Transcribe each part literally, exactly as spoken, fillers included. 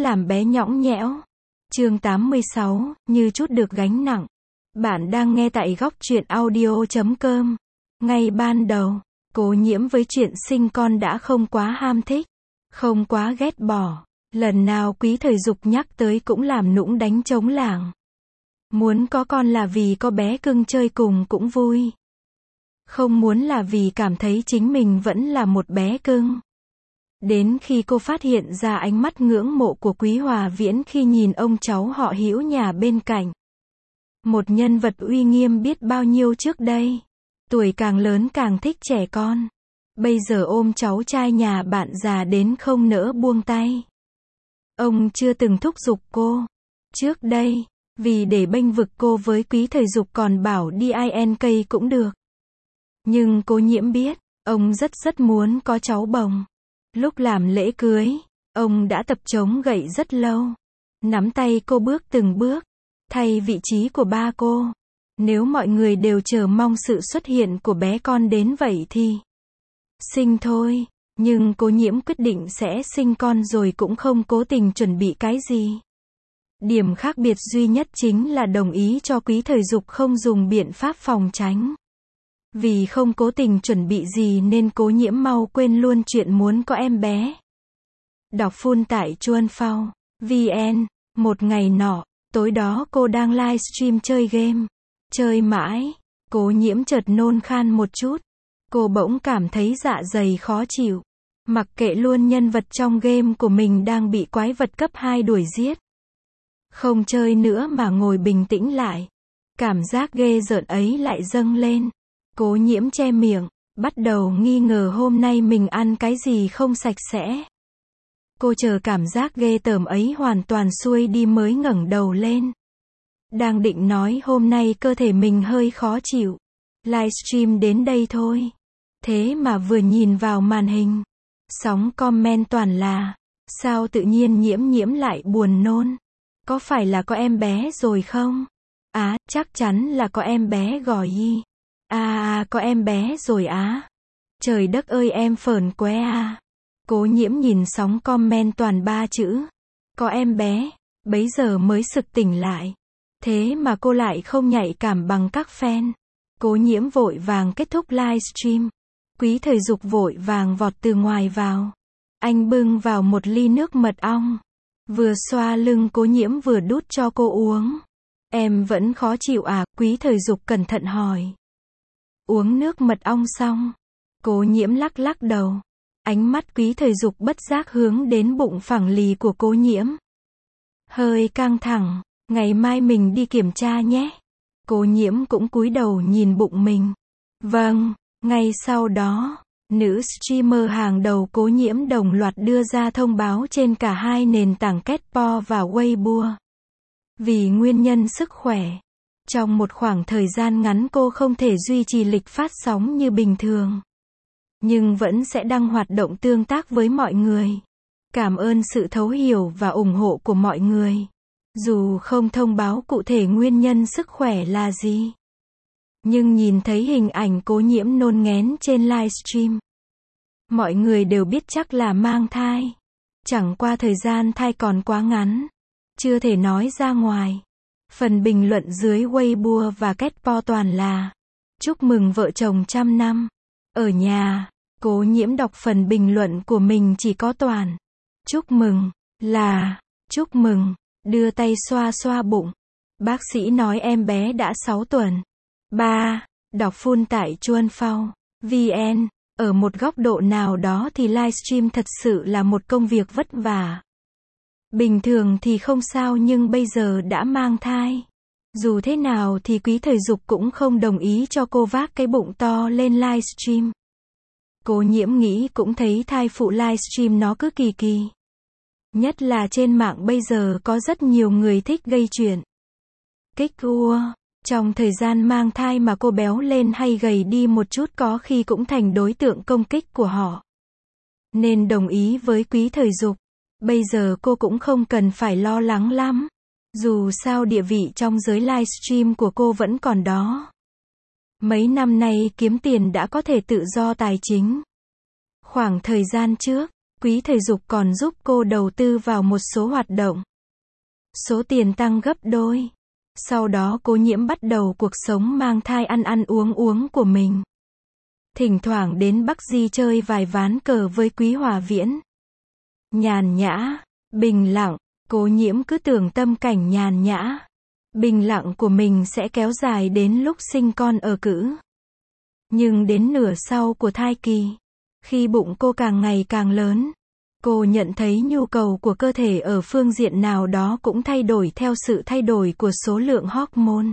làm bé nhõng nhẽo. Chương tám mươi sáu, như chút được gánh nặng. Bạn đang nghe tại góc truyện audio chấm com. Ngay ban đầu, Cố Nhiễm với chuyện sinh con đã không quá ham thích, không quá ghét bỏ. Lần nào Quý Thời Dục nhắc tới cũng làm nũng đánh trống lảng. Muốn có con là vì có bé cưng chơi cùng cũng vui. Không muốn là vì cảm thấy chính mình vẫn là một bé cưng. Đến khi cô phát hiện ra ánh mắt ngưỡng mộ của Quý Hòa Viễn khi nhìn ông cháu họ Hữu nhà bên cạnh. Một nhân vật uy nghiêm biết bao nhiêu trước đây. Tuổi càng lớn càng thích trẻ con. Bây giờ ôm cháu trai nhà bạn già đến không nỡ buông tay. Ông chưa từng thúc giục cô. Trước đây, vì để bênh vực cô với Quý Thời Dục còn bảo đi i en ca cũng được. Nhưng Cố Nhiễm biết, ông rất rất muốn có cháu bồng. Lúc làm lễ cưới, ông đã tập chống gậy rất lâu. Nắm tay cô bước từng bước, thay vị trí của ba cô. Nếu mọi người đều chờ mong sự xuất hiện của bé con đến vậy thì sinh thôi. Nhưng Cố Nhiễm quyết định sẽ sinh con rồi cũng không cố tình chuẩn bị cái gì. Điểm khác biệt duy nhất chính là đồng ý cho Quý Thời Dục không dùng biện pháp phòng tránh. Vì không cố tình chuẩn bị gì nên Cố Nhiễm mau quên luôn chuyện muốn có em bé. Đọc full tại chuan phao vn. Một ngày nọ, tối đó cô đang livestream chơi game. Chơi mãi, Cố Nhiễm chợt nôn khan một chút. Cô bỗng cảm thấy dạ dày khó chịu. Mặc kệ luôn nhân vật trong game của mình đang bị quái vật cấp hai đuổi giết. Không chơi nữa mà ngồi bình tĩnh lại. Cảm giác ghê rợn ấy lại dâng lên. Cố Nhiễm che miệng, bắt đầu nghi ngờ hôm nay mình ăn cái gì không sạch sẽ. Cô chờ cảm giác ghê tởm ấy hoàn toàn xuôi đi mới ngẩng đầu lên. Đang định nói hôm nay cơ thể mình hơi khó chịu. Livestream đến đây thôi. Thế mà vừa nhìn vào màn hình, sóng comment toàn là, sao tự nhiên Nhiễm Nhiễm lại buồn nôn? Có phải là có em bé rồi không? Á, chắc chắn là có em bé gò y. À, à, có em bé rồi á. Trời đất ơi em phởn quá à. Cố Nhiễm nhìn sóng comment toàn ba chữ. Có em bé. Bấy giờ mới sực tỉnh lại. Thế mà cô lại không nhạy cảm bằng các fan. Cố Nhiễm vội vàng kết thúc livestream. Quý Thời Dục vội vàng vọt từ ngoài vào. Anh bưng vào một ly nước mật ong. Vừa xoa lưng Cố Nhiễm vừa đút cho cô uống. Em vẫn khó chịu à? Quý Thời Dục cẩn thận hỏi. Uống nước mật ong xong, Cố Nhiễm lắc lắc đầu. Ánh mắt Quý Thời Dục bất giác hướng đến bụng phẳng lì của Cố Nhiễm. Hơi căng thẳng, ngày mai mình đi kiểm tra nhé. Cố Nhiễm cũng cúi đầu nhìn bụng mình. Vâng, ngay sau đó, nữ streamer hàng đầu Cố Nhiễm đồng loạt đưa ra thông báo trên cả hai nền tảng Ketpo và Weibo. Vì nguyên nhân sức khỏe, trong một khoảng thời gian ngắn cô không thể duy trì lịch phát sóng như bình thường. Nhưng vẫn sẽ đăng hoạt động tương tác với mọi người. Cảm ơn sự thấu hiểu và ủng hộ của mọi người. Dù không thông báo cụ thể nguyên nhân sức khỏe là gì. Nhưng nhìn thấy hình ảnh Cố Nhiễm nôn ngén trên livestream. Mọi người đều biết chắc là mang thai. Chẳng qua thời gian thai còn quá ngắn. Chưa thể nói ra ngoài. Phần bình luận dưới Weibo và Ketpo toàn là chúc mừng vợ chồng trăm năm. Ở nhà, Cố Nhiễm đọc phần bình luận của mình chỉ có toàn chúc mừng, là chúc mừng, đưa tay xoa xoa bụng. Bác sĩ nói em bé đã sáu tuần. ba. Đọc full tại chuan phao vn. Ở một góc độ nào đó thì livestream thật sự là một công việc vất vả. Bình thường thì không sao nhưng bây giờ đã mang thai. Dù thế nào thì Quý Thời Dục cũng không đồng ý cho cô vác cái bụng to lên livestream. Cố Nhiễm nghĩ cũng thấy thai phụ livestream nó cứ kỳ kỳ. Nhất là trên mạng bây giờ có rất nhiều người thích gây chuyện. Kích ua. Trong thời gian mang thai mà cô béo lên hay gầy đi một chút có khi cũng thành đối tượng công kích của họ. Nên đồng ý với Quý Thời Dục. Bây giờ cô cũng không cần phải lo lắng lắm. Dù sao địa vị trong giới livestream của cô vẫn còn đó. Mấy năm nay kiếm tiền đã có thể tự do tài chính. Khoảng thời gian trước, Quý thể dục còn giúp cô đầu tư vào một số hoạt động. Số tiền tăng gấp đôi. Sau đó Cố Nhiễm bắt đầu cuộc sống mang thai ăn ăn uống uống của mình. Thỉnh thoảng đến Bắc Di chơi vài ván cờ với Quý Hòa Viễn. Nhàn nhã, bình lặng, Cố Nhiễm cứ tưởng tâm cảnh nhàn nhã, bình lặng của mình sẽ kéo dài đến lúc sinh con ở cữ. Nhưng đến nửa sau của thai kỳ, khi bụng cô càng ngày càng lớn, cô nhận thấy nhu cầu của cơ thể ở phương diện nào đó cũng thay đổi theo sự thay đổi của số lượng hormone.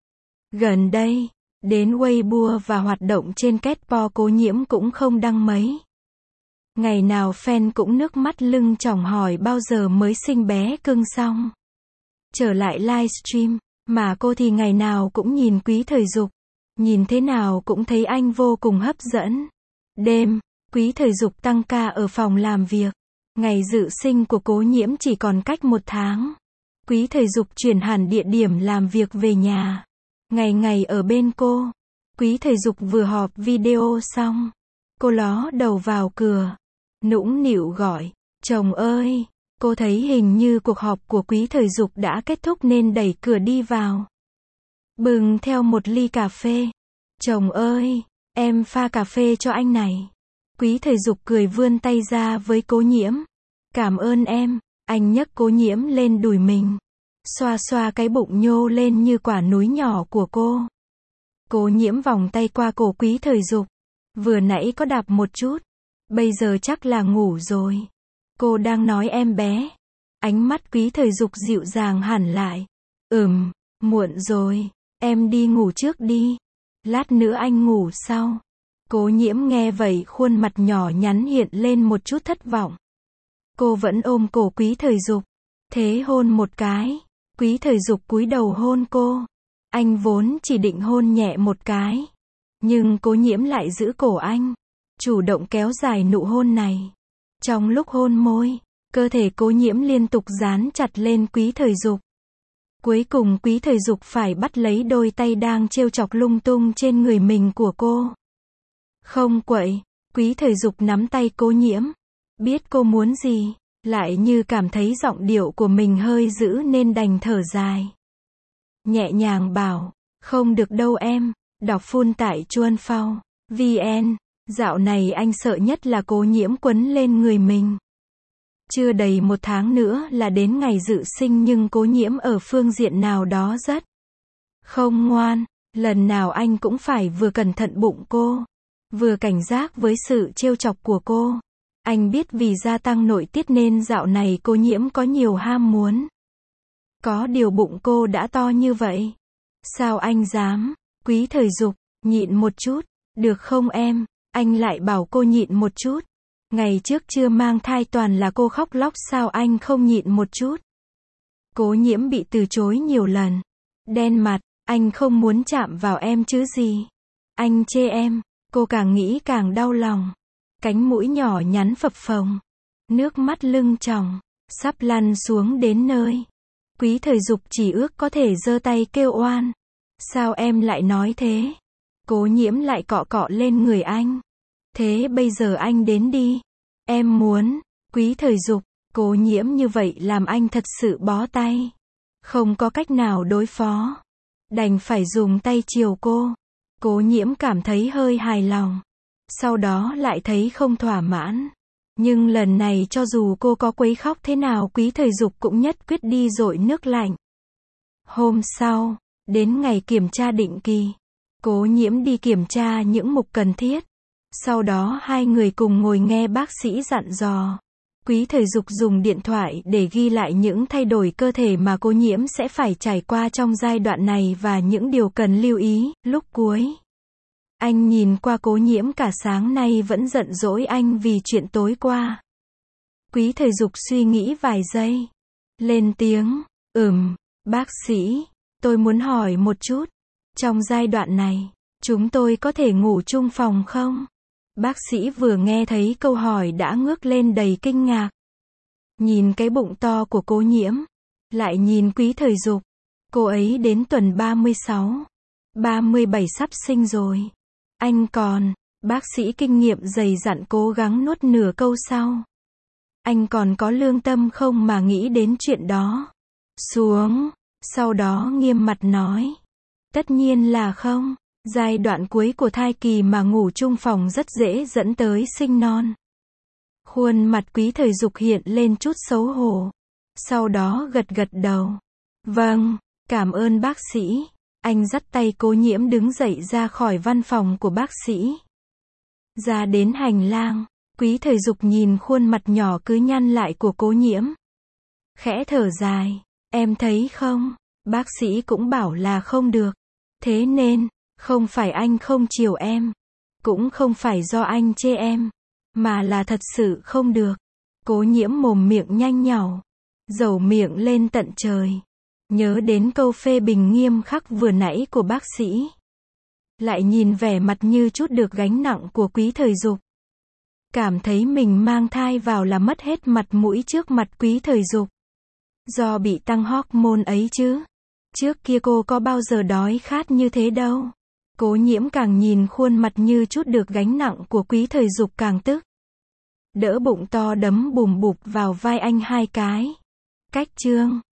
Gần đây, đến Weibo và hoạt động trên Ketpo Cố Nhiễm cũng không đăng mấy. Ngày nào fan cũng nước mắt lưng tròng hỏi bao giờ mới sinh bé cưng xong. Trở lại livestream, mà cô thì ngày nào cũng nhìn Quý Thời Dục. Nhìn thế nào cũng thấy anh vô cùng hấp dẫn. Đêm, Quý Thời Dục tăng ca ở phòng làm việc. Ngày dự sinh của Cố Nhiễm chỉ còn cách một tháng. Quý Thời Dục chuyển hẳn địa điểm làm việc về nhà. Ngày ngày ở bên cô. Quý Thời Dục vừa họp video xong. Cô ló đầu vào cửa. Nũng nịu gọi, chồng ơi. Cô thấy hình như cuộc họp của Quý Thời Dục đã kết thúc nên đẩy cửa đi vào. Bừng theo một ly cà phê. Chồng ơi, em pha cà phê cho anh này. Quý Thời Dục cười vươn tay ra với Cố Nhiễm. Cảm ơn em. Anh nhấc Cố Nhiễm lên đùi mình. Xoa xoa cái bụng nhô lên như quả núi nhỏ của cô. Cố Nhiễm vòng tay qua cổ Quý Thời Dục. Vừa nãy có đạp một chút. Bây giờ chắc là ngủ rồi. Cô đang nói em bé. Ánh mắt Quý Thời Dục dịu dàng hẳn lại. Ừm, muộn rồi. Em đi ngủ trước đi. Lát nữa anh ngủ sau. Cố Nhiễm nghe vậy khuôn mặt nhỏ nhắn hiện lên một chút thất vọng. Cô vẫn ôm cổ Quý Thời Dục. Thế hôn một cái. Quý Thời Dục cúi đầu hôn cô. Anh vốn chỉ định hôn nhẹ một cái. Nhưng Cố Nhiễm lại giữ cổ anh. Chủ động kéo dài nụ hôn này. Trong lúc hôn môi, cơ thể Cố Nhiễm liên tục dán chặt lên Quý Thời Dục. Cuối cùng Quý Thời Dục phải bắt lấy đôi tay đang trêu chọc lung tung trên người mình của cô. Không quậy, Quý Thời Dục nắm tay Cố Nhiễm. Biết cô muốn gì, lại như cảm thấy giọng điệu của mình hơi dữ nên đành thở dài. Nhẹ nhàng bảo, không được đâu em, đọc full tại chuan phao, vn. Dạo này anh sợ nhất là Cố Nhiễm quấn lên người mình. Chưa đầy một tháng nữa là đến ngày dự sinh nhưng Cố Nhiễm ở phương diện nào đó rất không ngoan. Lần nào anh cũng phải vừa cẩn thận bụng cô, vừa cảnh giác với sự trêu chọc của cô. Anh biết vì gia tăng nội tiết nên dạo này Cố Nhiễm có nhiều ham muốn. Có điều bụng cô đã to như vậy. Sao anh dám? Quý Thời Dục, nhịn một chút, được không em? Anh lại bảo cô nhịn một chút. Ngày trước chưa mang thai toàn là cô khóc lóc sao anh không nhịn một chút. Cố Nhiễm bị từ chối nhiều lần. Đen mặt, anh không muốn chạm vào em chứ gì. Anh chê em, cô càng nghĩ càng đau lòng. Cánh mũi nhỏ nhắn phập phồng. Nước mắt lưng tròng, sắp lăn xuống đến nơi. Quý Thời Dục chỉ ước có thể giơ tay kêu oan. Sao em lại nói thế? Cố Nhiễm lại cọ cọ lên người anh. Thế bây giờ anh đến đi. Em muốn. Quý Thời Dục, Cố Nhiễm như vậy làm anh thật sự bó tay. Không có cách nào đối phó. Đành phải dùng tay chiều cô. Cố Nhiễm cảm thấy hơi hài lòng. Sau đó lại thấy không thỏa mãn. Nhưng lần này cho dù cô có quấy khóc thế nào Quý Thời Dục cũng nhất quyết đi dội nước lạnh. Hôm sau, đến ngày kiểm tra định kỳ. Cố Nhiễm đi kiểm tra những mục cần thiết. Sau đó hai người cùng ngồi nghe bác sĩ dặn dò. Quý Thời Dục dùng điện thoại để ghi lại những thay đổi cơ thể mà Cố Nhiễm sẽ phải trải qua trong giai đoạn này và những điều cần lưu ý. Lúc cuối, anh nhìn qua Cố Nhiễm cả sáng nay vẫn giận dỗi anh vì chuyện tối qua. Quý Thời Dục suy nghĩ vài giây. Lên tiếng, ừm, bác sĩ, tôi muốn hỏi một chút. Trong giai đoạn này, chúng tôi có thể ngủ chung phòng không? Bác sĩ vừa nghe thấy câu hỏi đã ngước lên đầy kinh ngạc. Nhìn cái bụng to của Cố Nhiễm. Lại nhìn Quý Thời Dục. Cô ấy đến tuần ba mươi sáu, ba mươi bảy sắp sinh rồi. Anh còn, bác sĩ kinh nghiệm dày dặn cố gắng nuốt nửa câu sau. Anh còn có lương tâm không mà nghĩ đến chuyện đó? Xuống. Sau đó nghiêm mặt nói. Tất nhiên là không. Giai đoạn cuối của thai kỳ mà ngủ chung phòng rất dễ dẫn tới sinh non. Khuôn mặt Quý Thời Dục hiện lên chút xấu hổ. Sau đó gật gật đầu. Vâng, cảm ơn bác sĩ. Anh dắt tay Cố Nhiễm đứng dậy ra khỏi văn phòng của bác sĩ. Ra đến hành lang, Quý Thời Dục nhìn khuôn mặt nhỏ cứ nhăn lại của Cố Nhiễm. Khẽ thở dài, em thấy không, bác sĩ cũng bảo là không được. Thế nên, không phải anh không chiều em, cũng không phải do anh chê em, mà là thật sự không được. Cố Nhiễm mồm miệng nhanh nhảu, dầu miệng lên tận trời. Nhớ đến câu phê bình nghiêm khắc vừa nãy của bác sĩ. Lại nhìn vẻ mặt như chút được gánh nặng của Quý Thời Dục. Cảm thấy mình mang thai vào là mất hết mặt mũi trước mặt Quý Thời Dục. Do bị tăng hormone ấy chứ. Trước kia cô có bao giờ đói khát như thế đâu. Cố Nhiễm càng nhìn khuôn mặt như chút được gánh nặng của Quý Thời Dục càng tức. Đỡ bụng to đấm bùm bụp vào vai anh hai cái. Cách chương